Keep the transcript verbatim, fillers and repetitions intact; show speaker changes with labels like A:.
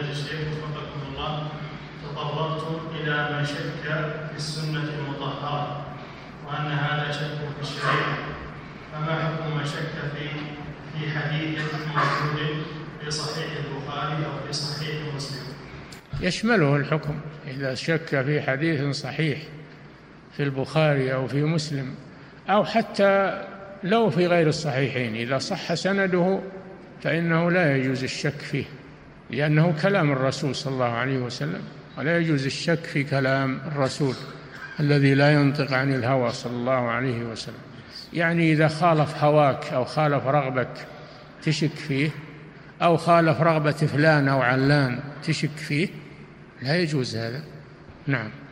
A: فضيلة الشيخ وفقكم الله، تطرقت إلى من شك في السنة المطهرة وأن هذا شك في الشريعة، فما حكم من شك في في حديث موجود في صحيح البخاري أو في صحيح مسلم؟
B: يشمله الحكم إذا شك في حديث صحيح في البخاري أو في مسلم، أو حتى لو في غير الصحيحين، إذا صح سنده فإنه لا يجوز الشك فيه، لأنه كلام الرسول صلى الله عليه وسلم، ولا يجوز الشك في كلام الرسول الذي لا ينطق عن الهوى صلى الله عليه وسلم. يعني إذا خالف هواك أو خالف رغبك تشك فيه، أو خالف رغبة فلان أو علان تشك فيه، لا يجوز هذا. نعم.